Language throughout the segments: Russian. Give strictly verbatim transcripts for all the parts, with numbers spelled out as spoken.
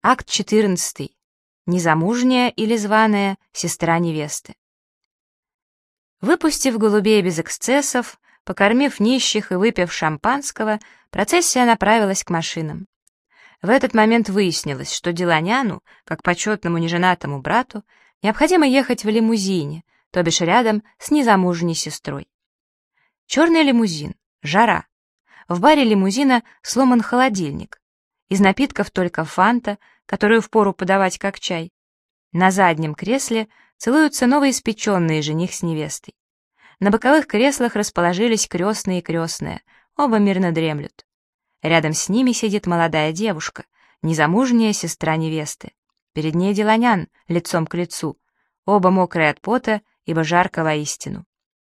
Акт четырнадцатый. Незамужняя или званая сестра невесты. Выпустив голубей без эксцессов, покормив нищих и выпив шампанского, процессия направилась к машинам. В этот момент выяснилось, что Деланяну, как почетному неженатому брату, необходимо ехать в лимузине, то бишь рядом с незамужней сестрой. Черный лимузин, жара. В баре лимузина сломан холодильник. Из напитков только фанта, которую впору подавать как чай. На заднем кресле целуются новоиспеченные жених с невестой. На боковых креслах расположились крестные и крестная, оба мирно дремлют. Рядом с ними сидит молодая девушка, незамужняя сестра невесты. Перед ней Деланян, лицом к лицу, оба мокрые от пота, ибо жарко воистину.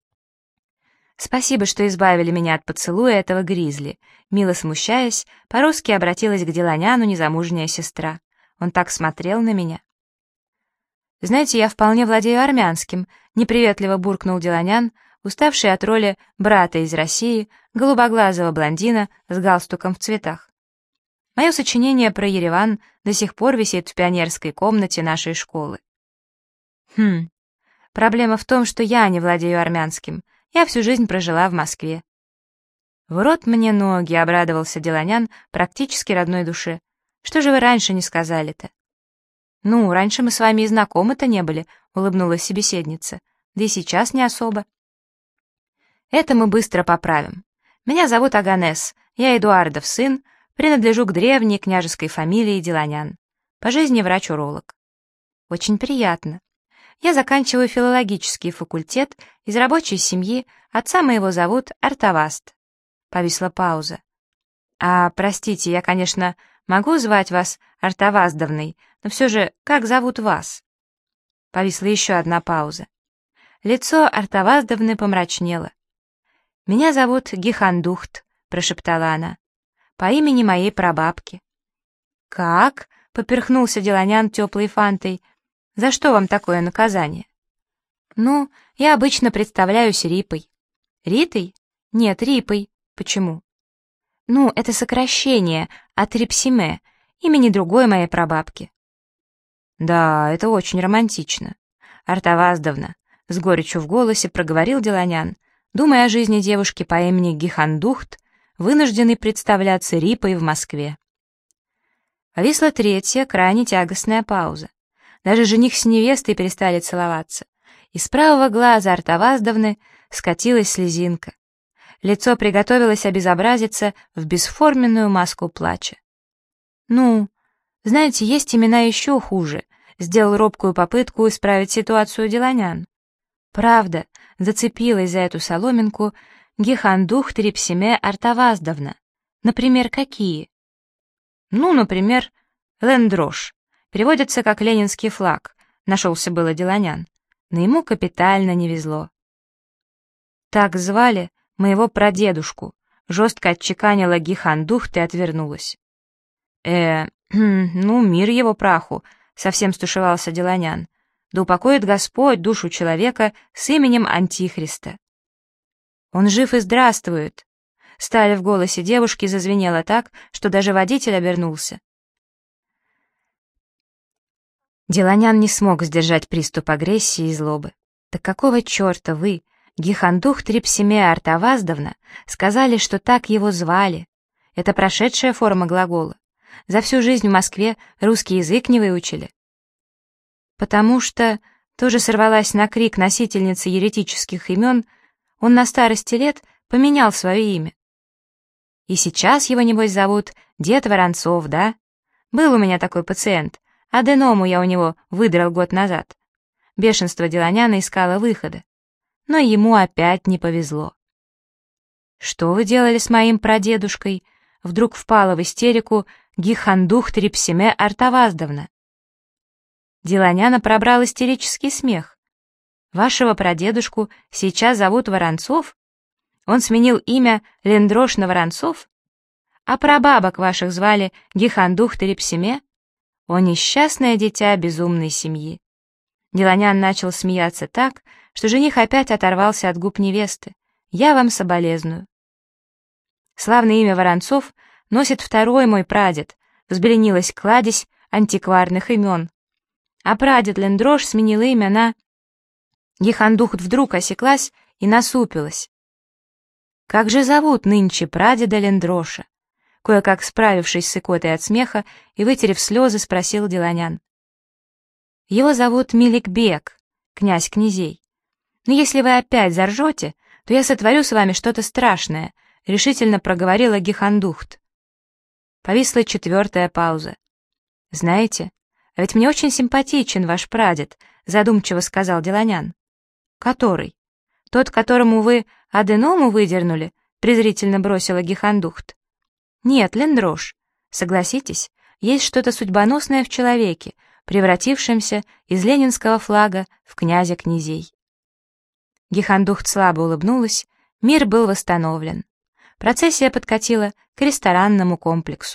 «Спасибо, что избавили меня от поцелуя этого гризли», мило смущаясь, по-русски обратилась к Деланяну незамужняя сестра. Он так смотрел на меня. «Знаете, я вполне владею армянским», — неприветливо буркнул Деланян, уставший от роли брата из России, голубоглазого блондина с галстуком в цветах. Мое сочинение про Ереван до сих пор висит в пионерской комнате нашей школы. Хм, проблема в том, что я не владею армянским, я всю жизнь прожила в Москве. «В рот мне ноги», — обрадовался Деланян практически родной душе. «Что же вы раньше не сказали-то?» «Ну, раньше мы с вами и знакомы-то не были», — улыбнулась собеседница. «Да и сейчас не особо». «Это мы быстро поправим. Меня зовут Аганес, я Эдуардов сын, принадлежу к древней княжеской фамилии Деланян. По жизни врач-уролог». «Очень приятно. Я заканчиваю филологический факультет из рабочей семьи, отца моего зовут Артаваст». Повисла пауза. «А, простите, я, конечно, могу звать вас Артаваздовной, но все же, как зовут вас?» Повисла еще одна пауза. Лицо Артаваздовны помрачнело. «Меня зовут Гихандухт», — прошептала она, — «по имени моей прабабки». «Как?» — поперхнулся Деланян теплой фантой. «За что вам такое наказание?» «Ну, я обычно представляюсь Рипой». «Ритой?» «Нет, Рипой. Почему?» «Ну, это сокращение от Рипсиме, имени другой моей прабабки». «Да, это очень романтично. Артаваздовна», — с горечью в голосе проговорил Деланян, думая о жизни девушки по имени Гихандухт, вынужденной представляться Рипой в Москве. Повисла третья, крайне тягостная пауза. Даже жених с невестой перестали целоваться. Из правого глаза Артаваздовны скатилась слезинка. Лицо приготовилось обезобразиться в бесформенную маску плача. «Ну, знаете, есть имена еще хуже», — сделал робкую попытку исправить ситуацию Деланян. «Правда», — зацепилась за эту соломинку Гихандухт Рипсиме Артаваздовна. «Например, какие?» «Ну, например, Лендрош. Переводится как ленинский флаг», — нашелся было Деланян. Но ему капитально не везло. «Так звали моего прадедушку», — жестко отчеканила Гихандухт и отвернулась. «Э, ну, мир его праху», — совсем стушевался Деланян. «Да упокоит Господь душу человека с именем Антихриста». «Он жив и здравствует», — сталь в голосе девушки зазвенела так, что даже водитель обернулся. Деланян не смог сдержать приступ агрессии и злобы. «Так какого черта вы, Гихандухт Рипсиме Артаваздовна, сказали, что так его звали? Это прошедшая форма глагола. За всю жизнь в Москве русский язык не выучили». «Потому что...» — тоже сорвалась на крик носительницы еретических имен, он на старости лет поменял свое имя. «И сейчас его, небось, зовут Дед Воронцов, да? Был у меня такой пациент. Аденому я у него выдрал год назад». Бешенство Деланяна искало выхода. Но ему опять не повезло. «Что вы делали с моим прадедушкой?» Вдруг впала в истерику Гихандухт Рипсиме Артаваздовна. Деланяна пробрал истерический смех. «Вашего прадедушку сейчас зовут Воронцов? Он сменил имя Лендрош на Воронцов? А прабабок ваших звали Гихандухт Рипсиме? О, несчастное дитя безумной семьи!» Деланян начал смеяться так, что жених опять оторвался от губ невесты. «Я вам соболезную». «Славное имя Воронцов носит второй мой прадед», — взбеленилась кладезь антикварных имен. А прадед Лендрош сменил имя на... Гихандухт вдруг осеклась и насупилась. Как же зовут нынче прадеда Лендроша? Кое-как справившись с икотой от смеха и вытерев слезы, спросил Деланян. Его зовут Миликбек, князь князей. Но если вы опять заржете, то я сотворю с вами что-то страшное, решительно проговорила Гихандухт. Повисла четвертая пауза. Знаете, а ведь мне очень симпатичен ваш прадед, задумчиво сказал Деланян. Который? Тот, которому вы аденому выдернули? Презрительно бросила Гихандухт. Нет, Лендрош, согласитесь, есть что-то судьбоносное в человеке, превратившемся из ленинского флага в князя князей. Гихандухт слабо улыбнулась, мир был восстановлен. Процессия подкатила к ресторанному комплексу.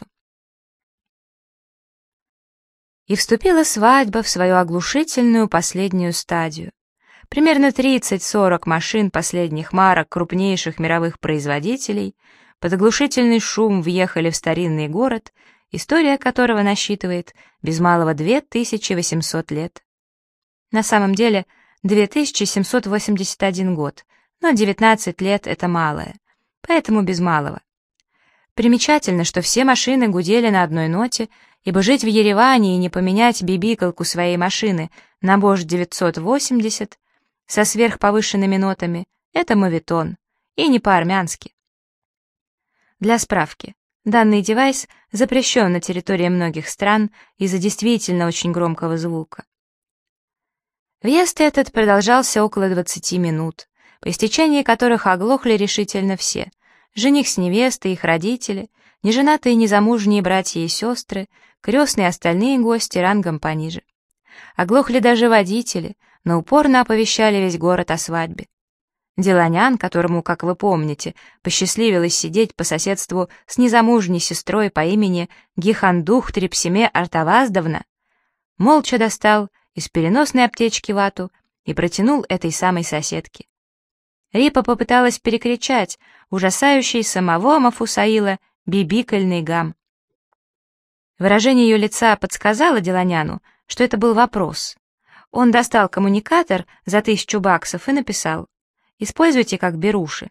И вступила свадьба в свою оглушительную последнюю стадию. Примерно тридцать-сорок машин последних марок крупнейших мировых производителей под оглушительный шум въехали в старинный город, история которого насчитывает без малого две тысячи восемьсот лет. На самом деле две тысячи семьсот восемьдесят один год, но девятнадцать лет — это малое, поэтому без малого. Примечательно, что все машины гудели на одной ноте, ибо жить в Ереване и не поменять бибикалку своей машины на Bosch девятьсот восемьдесят со сверхповышенными нотами — это моветон, и не по-армянски. Для справки, данный девайс запрещен на территории многих стран из-за действительно очень громкого звука. Въезд этот продолжался около двадцати минут, по истечении которых оглохли решительно все: жених с невестой, их родители, неженатые незамужние братья и сестры, крестные и остальные гости рангом пониже. Оглохли даже водители, но упорно оповещали весь город о свадьбе. Деланян, которому, как вы помните, посчастливилось сидеть по соседству с незамужней сестрой по имени Гихандухт Трепсиме Артаваздовна, молча достал из переносной аптечки вату и протянул этой самой соседке. Рипа попыталась перекричать ужасающий самого Мафусаила бибикальный гам. Выражение ее лица подсказало Деланяну, что это был вопрос. Он достал коммуникатор за тысячу баксов и написал: «Используйте как беруши».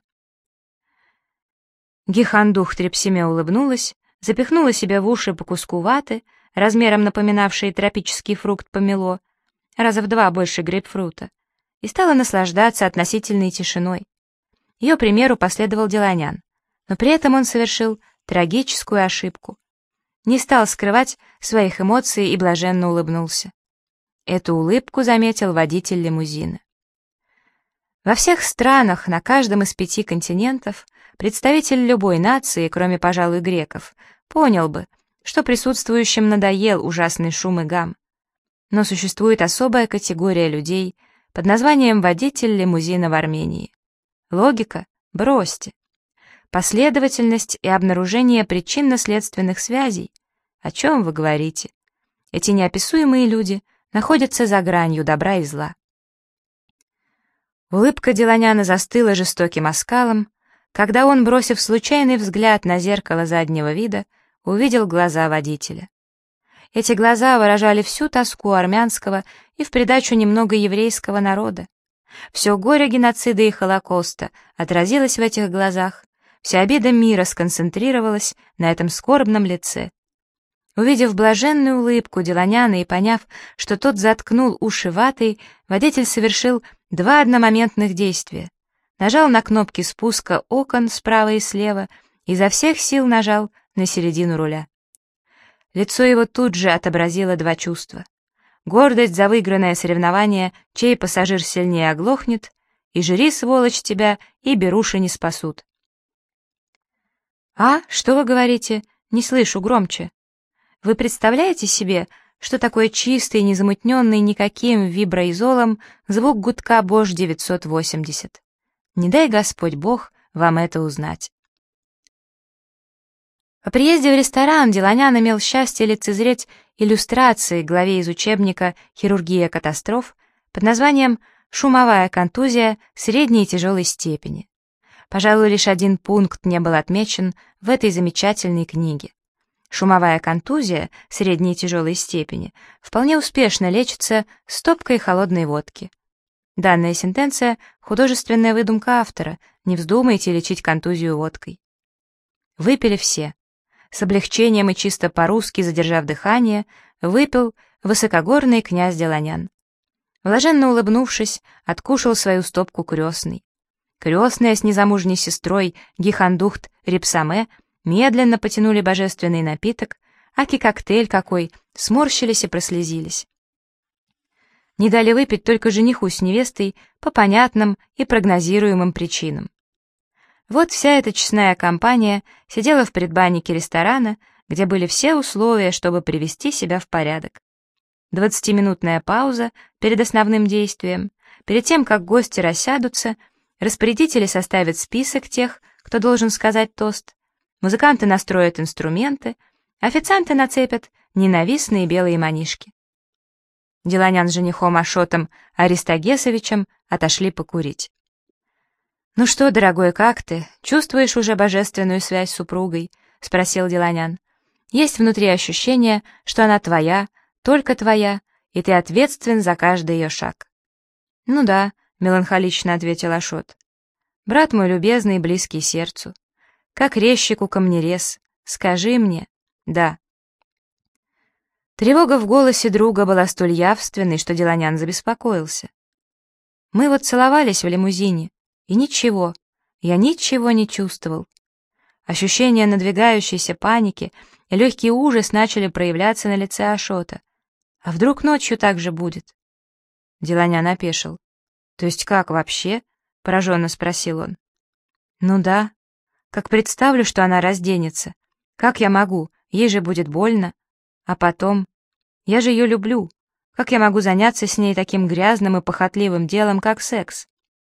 Гихандухт Трепсиме улыбнулась, запихнула себе в уши по куску ваты, размером напоминавшей тропический фрукт помело, раза в два больше грейпфрута, и стала наслаждаться относительной тишиной. Ее примеру последовал Деланян, но при этом он совершил трагическую ошибку. Не стал скрывать своих эмоций и блаженно улыбнулся. Эту улыбку заметил водитель лимузина. Во всех странах, на каждом из пяти континентов, представитель любой нации, кроме, пожалуй, греков, понял бы, что присутствующим надоел ужасный шум и гам. Но существует особая категория людей под названием водитель лимузина в Армении. Логика? Бросьте. Последовательность и обнаружение причинно-следственных связей? О чем вы говорите? Эти неописуемые люди находятся за гранью добра и зла. Улыбка Деланяна застыла жестоким оскалом, когда он, бросив случайный взгляд на зеркало заднего вида, увидел глаза водителя. Эти глаза выражали всю тоску армянского и в придачу немного еврейского народа. Все горе геноцида и Холокоста отразилось в этих глазах, вся обида мира сконцентрировалась на этом скорбном лице. Увидев блаженную улыбку Деланяна и поняв, что тот заткнул уши ватой, водитель совершил два одномоментных действия. Нажал на кнопки спуска окон справа и слева, и изо всех сил нажал на середину руля. Лицо его тут же отобразило два чувства. Гордость за выигранное соревнование, чей пассажир сильнее оглохнет, и жри, сволочь, тебя, и беруши не спасут. «А, что вы говорите? Не слышу, громче. Вы представляете себе, что такое чистый, незамутненный никаким виброизолом звук гудка Bosch девятьсот восемьдесят? Не дай Господь Бог вам это узнать». По приезде в ресторан Деланян имел счастье лицезреть иллюстрации к главе из учебника «Хирургия катастроф» под названием «Шумовая контузия средней и тяжелой степени». Пожалуй, лишь один пункт не был отмечен в этой замечательной книге. Шумовая контузия средней и тяжелой степени вполне успешно лечится стопкой холодной водки. Данная сентенция — художественная выдумка автора, не вздумайте лечить контузию водкой. Выпили все. С облегчением и чисто по-русски, задержав дыхание, выпил высокогорный князь Деланян. Блаженно улыбнувшись, откушал свою стопку крестный. Крестная с незамужней сестрой Гихандухт Рипсаме медленно потянули божественный напиток, аки коктейль какой, сморщились и прослезились. Не дали выпить только жениху с невестой по понятным и прогнозируемым причинам. Вот вся эта честная компания сидела в предбаннике ресторана, где были все условия, чтобы привести себя в порядок. Двадцатиминутная пауза перед основным действием, перед тем, как гости рассядутся, распорядители составят список тех, кто должен сказать тост, музыканты настроят инструменты, официанты нацепят ненавистные белые манишки. Деланян с женихом Ашотом Аристагесовичем отошли покурить. «Ну что, дорогой, как ты? Чувствуешь уже божественную связь с супругой?» — спросил Деланян. «Есть внутри ощущение, что она твоя, только твоя, и ты ответственен за каждый ее шаг». «Ну да», — меланхолично ответил Ашот. «Брат мой любезный и близкий сердцу, как резчику камнерез, скажи мне, да». Тревога в голосе друга была столь явственной, что Деланян забеспокоился. «Мы вот целовались в лимузине, и ничего, я ничего не чувствовал. Ощущение надвигающейся паники и легкий ужас начали проявляться на лице Ашота. А вдруг ночью так же будет?» Деланян опешил. «То есть как вообще?» — пораженно спросил он. «Ну да. Как представлю, что она разденется. Как я могу? Ей же будет больно. А потом... Я же ее люблю. Как я могу заняться с ней таким грязным и похотливым делом, как секс?»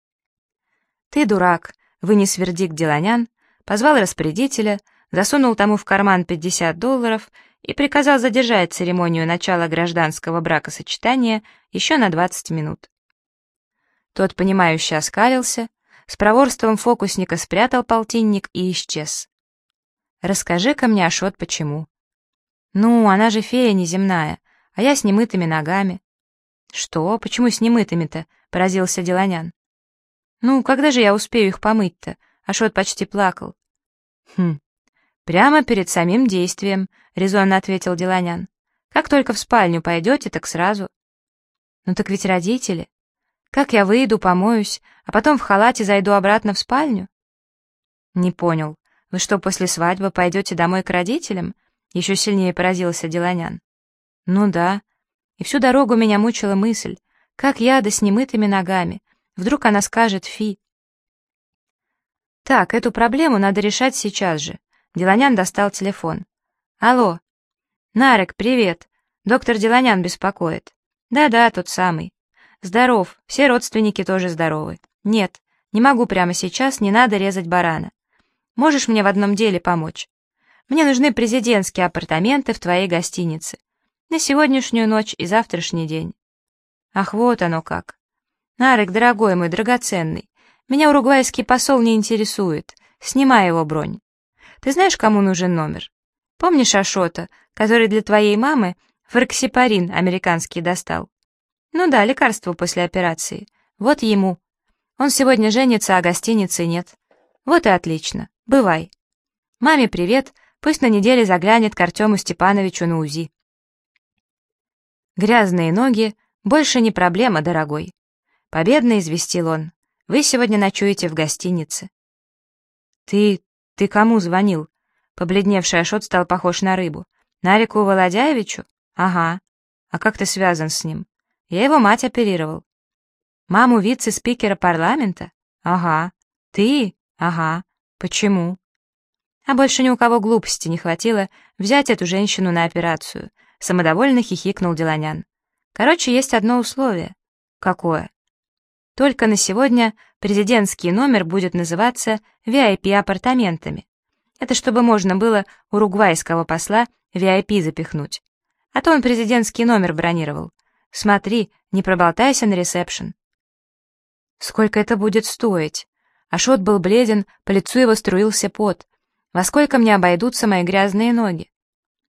«Ты дурак», — вынес вердикт Деланян, позвал распорядителя, засунул тому в карман пятьдесят долларов и приказал задержать церемонию начала гражданского бракосочетания еще на двадцать минут. Тот, понимающе оскалился, с проворством фокусника спрятал полтинник и исчез. «Расскажи-ка мне, Ашот, почему?» «Ну, она же фея неземная, а я с немытыми ногами». «Что? Почему с немытыми-то?» — поразился Деланян. «Ну, когда же я успею их помыть-то?» — Ашот почти плакал. «Хм, прямо перед самим действием», — резонно ответил Деланян. «Как только в спальню пойдете, так сразу». «Ну так ведь родители. Как я выйду, помоюсь, а потом в халате зайду обратно в спальню?» «Не понял. Вы что, после свадьбы пойдете домой к родителям?» — еще сильнее поразился Деланян. «Ну да. И всю дорогу меня мучила мысль, как я да с немытыми ногами. Вдруг она скажет фи». «Так, эту проблему надо решать сейчас же». Деланян достал телефон. «Алло. Нарек, привет. Доктор Деланян беспокоит». «Да-да, тот самый. Здоров, все родственники тоже здоровы. Нет, не могу прямо сейчас, не надо резать барана. Можешь мне в одном деле помочь? Мне нужны президентские апартаменты в твоей гостинице. На сегодняшнюю ночь и завтрашний день». «Ах, вот оно как. Нарек, дорогой мой, драгоценный, меня уругвайский посол не интересует. Снимай его бронь. Ты знаешь, кому нужен номер? Помнишь Ашота, который для твоей мамы фарксипарин американский достал? Ну да, лекарство после операции. Вот ему. Он сегодня женится, а гостиницы нет. Вот и отлично. Бывай. Маме привет, пусть на неделе заглянет к Артему Степановичу на УЗИ». «Грязные ноги больше не проблема, дорогой», — победно известил он. «Вы сегодня ночуете в гостинице». «Ты... ты кому звонил?» Побледневший Ашот стал похож на рыбу. «Нарику Володяевичу? Ага. А как ты связан с ним? Я его мать оперировал». «Маму вице-спикера парламента? Ага. Ты? Ага. Почему?» А больше ни у кого глупости не хватило взять эту женщину на операцию. Самодовольно хихикнул Деланян. «Короче, есть одно условие». «Какое?» «Только на сегодня президентский номер будет называться ви ай пи-апартаментами. Это чтобы можно было уругвайского посла ви ай пи запихнуть. А то он президентский номер бронировал. Смотри, не проболтайся на ресепшн». «Сколько это будет стоить?» Ашот был бледен, по лицу его струился пот. «Во сколько мне обойдутся мои грязные ноги?»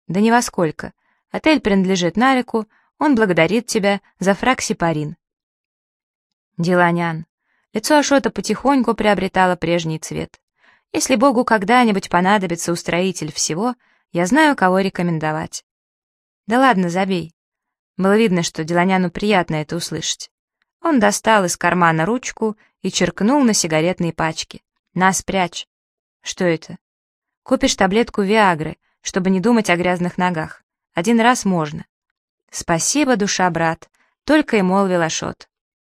Да ни во сколько. Отель принадлежит Нарику, он благодарит тебя за фраксипарин. Диланян. Лицо Ашота потихоньку приобретало прежний цвет. Если Богу когда-нибудь понадобится устроитель всего, я знаю, кого рекомендовать. Да ладно, забей. Было видно, что Диланяну приятно это услышать. Он достал из кармана ручку и черкнул на сигаретной пачке. На, спрячь. Что это? Купишь таблетку Виагры, чтобы не думать о грязных ногах. Один раз можно. Спасибо, душа, брат, только и молвил Ашот.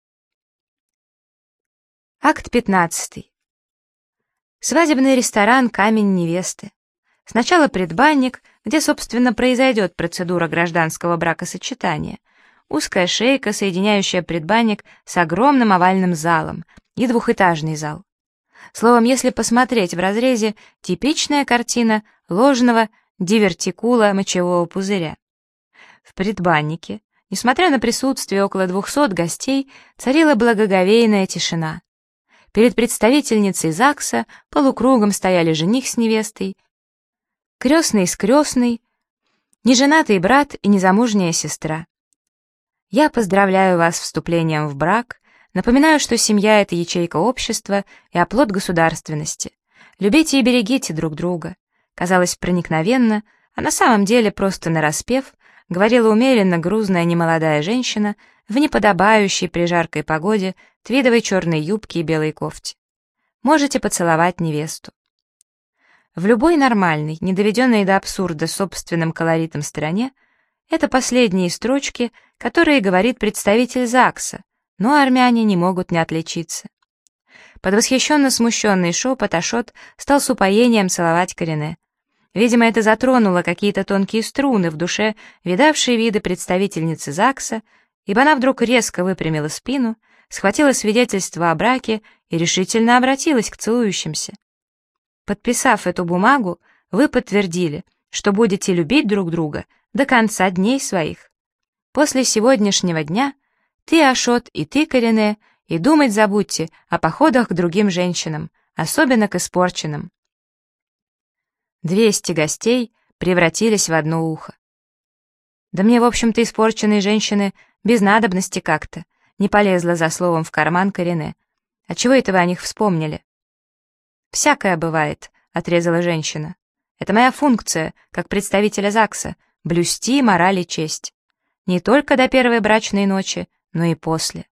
Акт пятнадцатый. Свадебный ресторан «Камень невесты». Сначала предбанник, где, собственно, произойдет процедура гражданского бракосочетания. Узкая шейка, соединяющая предбанник с огромным овальным залом, и двухэтажный зал. Словом, если посмотреть в разрезе, типичная картина ложного дивертикула мочевого пузыря. В предбаннике, несмотря на присутствие около двухсот гостей, царила благоговейная тишина. Перед представительницей ЗАГСа полукругом стояли жених с невестой, крестный с крестной, неженатый брат и незамужняя сестра. Я поздравляю вас с вступлением в брак, напоминаю, что семья — это ячейка общества и оплот государственности. Любите и берегите друг друга. Казалось проникновенно, а на самом деле просто нараспев говорила умеренно грузная немолодая женщина в неподобающей при жаркой погоде твидовой черной юбке и белой кофте. Можете поцеловать невесту. В любой нормальной, не доведенной до абсурда собственным колоритом стране, это последние строчки, которые говорит представитель ЗАГСа, но армяне не могут не отличиться. Под восхищенно смущенный шепот Ашот стал с упоением целовать Карине. Видимо, это затронуло какие-то тонкие струны в душе видавшей виды представительницы ЗАГСа, ибо она вдруг резко выпрямила спину, схватила свидетельство о браке и решительно обратилась к целующимся. Подписав эту бумагу, вы подтвердили, что будете любить друг друга до конца дней своих. После сегодняшнего дня ты, Ашот, и ты, Карине, и думать забудьте о походах к другим женщинам, особенно к испорченным. Двести гостей превратились в одно ухо. Да мне, в общем-то, испорченные женщины без надобности как-то, не полезла за словом в карман Карине. А чего это вы о них вспомнили? «Всякое бывает», — отрезала женщина. «Это моя функция, как представителя ЗАГСа, блюсти мораль и честь. Не только до первой брачной ночи, но и после».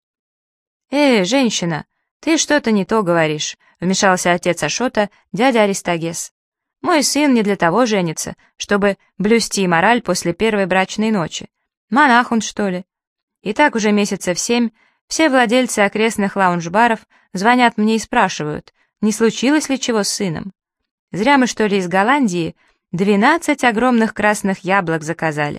«Эй, женщина, ты что-то не то говоришь», — вмешался отец Ашота, дядя Аристагес. «Мой сын не для того женится, чтобы блюсти мораль после первой брачной ночи. Монах он, что ли? И так уже месяцев семь все владельцы окрестных лаунж-баров звонят мне и спрашивают, не случилось ли чего с сыном. Зря мы, что ли, из Голландии двенадцать огромных красных яблок заказали».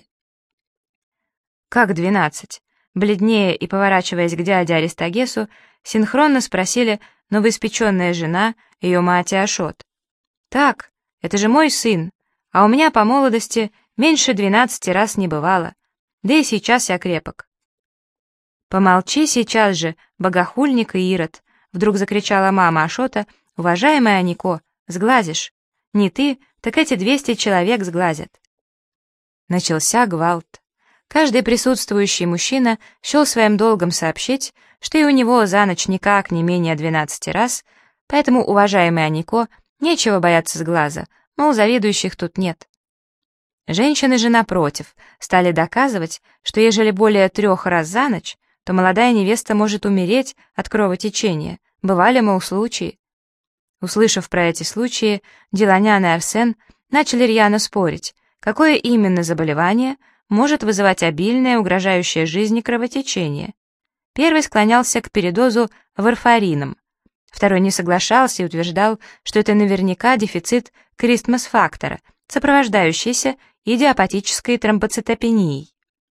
«Как двенадцать?» Бледнее и поворачиваясь к дяде Аристагесу, синхронно спросили новоиспеченная жена, ее мать и Ашот. «Так, это же мой сын, а у меня по молодости меньше двенадцати раз не бывало, да и сейчас я крепок». «Помолчи сейчас же, богохульник и ирод», — вдруг закричала мама Ашота, «уважаемая Нико, сглазишь. Не ты, так эти двести человек сглазят». Начался гвалт. Каждый присутствующий мужчина счел своим долгом сообщить, что и у него за ночь никак не менее двенадцати раз, поэтому, уважаемый Анико, нечего бояться сглаза, мол, завидующих тут нет. Женщины же, напротив, стали доказывать, что ежели более трех раз за ночь, то молодая невеста может умереть от кровотечения, бывали, мол, случаи. Услышав про эти случаи, Диланян и Арсен начали рьяно спорить, какое именно заболевание может вызывать обильное, угрожающее жизни кровотечение. Первый склонялся к передозу варфарином, второй не соглашался и утверждал, что это наверняка дефицит кристмас-фактора, сопровождающийся идиопатической тромбоцитопенией.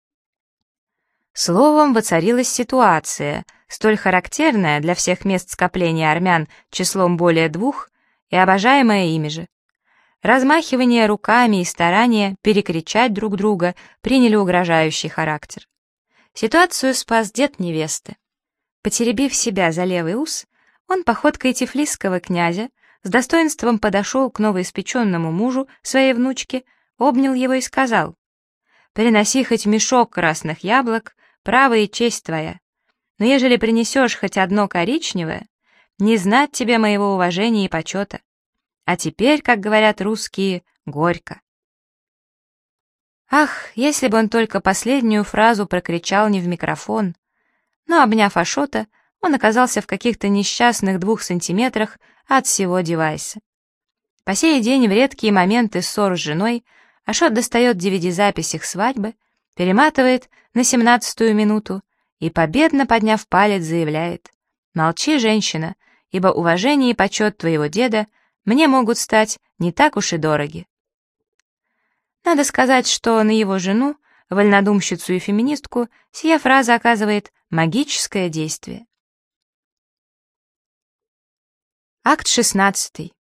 Словом, воцарилась ситуация, столь характерная для всех мест скопления армян числом более двух и обожаемая ими же. Размахивание руками и старания перекричать друг друга приняли угрожающий характер. Ситуацию спас дед невесты. Потеребив себя за левый ус, он походкой тифлисского князя с достоинством подошел к новоиспеченному мужу своей внучки, обнял его и сказал: «Приноси хоть мешок красных яблок, право и честь твоя, но ежели принесешь хоть одно коричневое, не знать тебе моего уважения и почета. А теперь, как говорят русские, горько». Ах, если бы он только последнюю фразу прокричал не в микрофон. Но, обняв Ашота, он оказался в каких-то несчастных двух сантиметрах от всего девайса. По сей день в редкие моменты ссор с женой Ашот достает ди ви ди-запись их свадьбы, перематывает на семнадцатую минуту и, победно подняв палец, заявляет: «Молчи, женщина, ибо уважение и почет твоего деда мне могут стать не так уж и дороги». Надо сказать, что на его жену, вольнодумщицу и феминистку, сия фраза оказывает магическое действие. Акт шестнадцатый.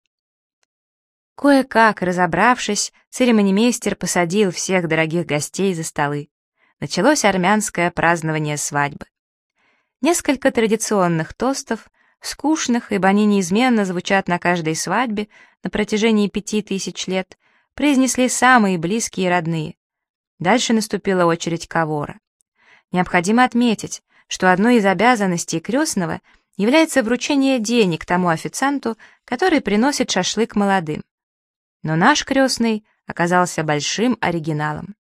Кое-как, разобравшись, церемонимейстер посадил всех дорогих гостей за столы. Началось армянское празднование свадьбы. Несколько традиционных тостов, скучных, ибо они неизменно звучат на каждой свадьбе на протяжении пяти тысяч лет, произнесли самые близкие и родные. Дальше наступила очередь кавора. Необходимо отметить, что одной из обязанностей крестного является вручение денег тому официанту, который приносит шашлык молодым. Но наш крестный оказался большим оригиналом.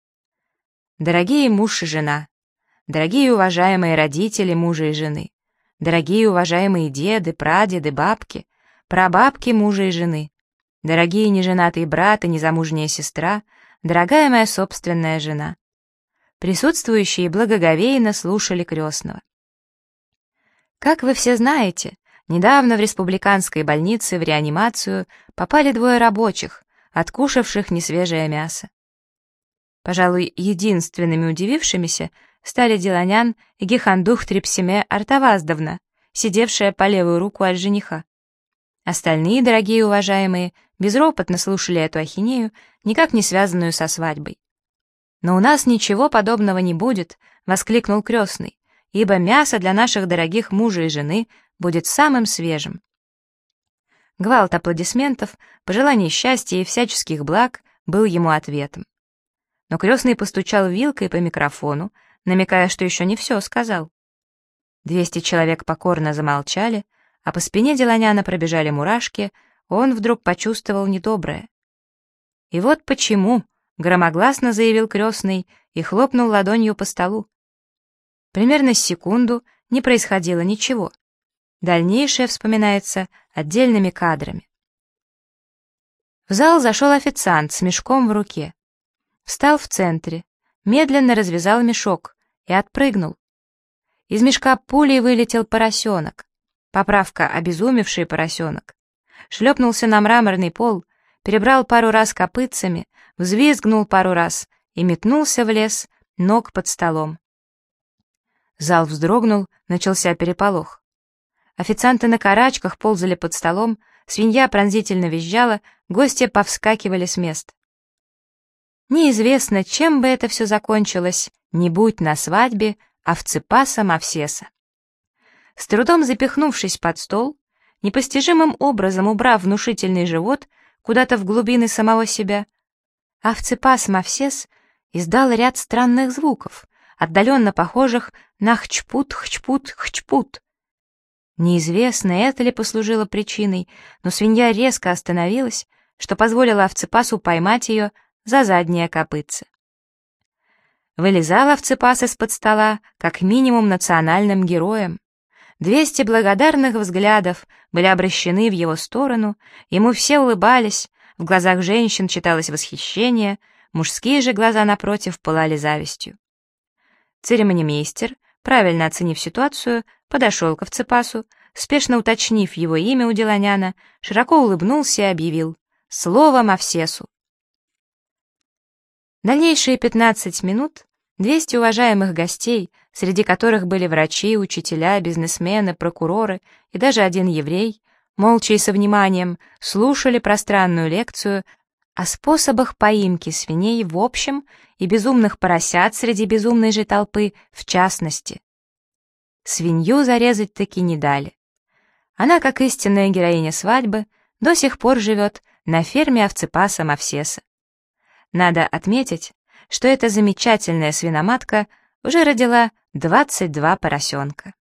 Дорогие муж и жена, дорогие уважаемые родители мужа и жены, дорогие уважаемые деды, прадеды, бабки, прабабки мужа и жены, дорогие неженатый брат и незамужняя сестра, дорогая моя собственная жена. Присутствующие благоговейно слушали крестного. Как вы все знаете, недавно в республиканской больнице в реанимацию попали двое рабочих, откушавших несвежее мясо. Пожалуй, единственными удивившимися стали Деланян и Гехандух Трипсиме Артаваздовна, сидевшая по левую руку от жениха. Остальные, дорогие и уважаемые, безропотно слушали эту ахинею, никак не связанную со свадьбой. «Но у нас ничего подобного не будет», — воскликнул крестный, «ибо мясо для наших дорогих мужа и жены будет самым свежим». Гвалт аплодисментов, пожеланий счастья и всяческих благ был ему ответом. Но крестный постучал вилкой по микрофону, намекая, что еще не все сказал. Двести человек покорно замолчали, а по спине Деланяна пробежали мурашки, он вдруг почувствовал недоброе. «И вот почему», — громогласно заявил крестный и хлопнул ладонью по столу. Примерно с секунду не происходило ничего. Дальнейшее вспоминается отдельными кадрами. В зал зашел официант с мешком в руке. Встал в центре, медленно развязал мешок и отпрыгнул. Из мешка пулей вылетел поросенок. Поправка: обезумевший поросенок. Шлепнулся на мраморный пол, перебрал пару раз копытцами, взвизгнул пару раз и метнулся в лес, ног под столом. Зал вздрогнул, начался переполох. Официанты на карачках ползали под столом, свинья пронзительно визжала, гости повскакивали с мест. Неизвестно, чем бы это все закончилось, не будь на свадьбе овцепаса Мовсеса. С трудом запихнувшись под стол, непостижимым образом убрав внушительный живот куда-то в глубины самого себя, овцепас Мовсес издал ряд странных звуков, отдаленно похожих на хчпут-хчпут-хчпут. Неизвестно, это ли послужило причиной, но свинья резко остановилась, что позволило овцепасу поймать ее за заднее копытце. Вылезал овцепас из-под стола, как минимум национальным героем. Двести благодарных взглядов были обращены в его сторону, ему все улыбались, в глазах женщин читалось восхищение, мужские же глаза напротив пылали завистью. Церемонимейстер, правильно оценив ситуацию, подошел к овцепасу, спешно уточнив его имя у Деланяна, широко улыбнулся и объявил: «Слово Мовсесу». Дальнейшие пятнадцать минут двести уважаемых гостей, среди которых были врачи, учителя, бизнесмены, прокуроры и даже один еврей, молча и со вниманием слушали пространную лекцию о способах поимки свиней в общем и безумных поросят среди безумной же толпы в частности. Свинью зарезать таки не дали. Она, как истинная героиня свадьбы, до сих пор живет на ферме овцепаса Мовсеса. Надо отметить, что эта замечательная свиноматка уже родила двадцать два поросенка.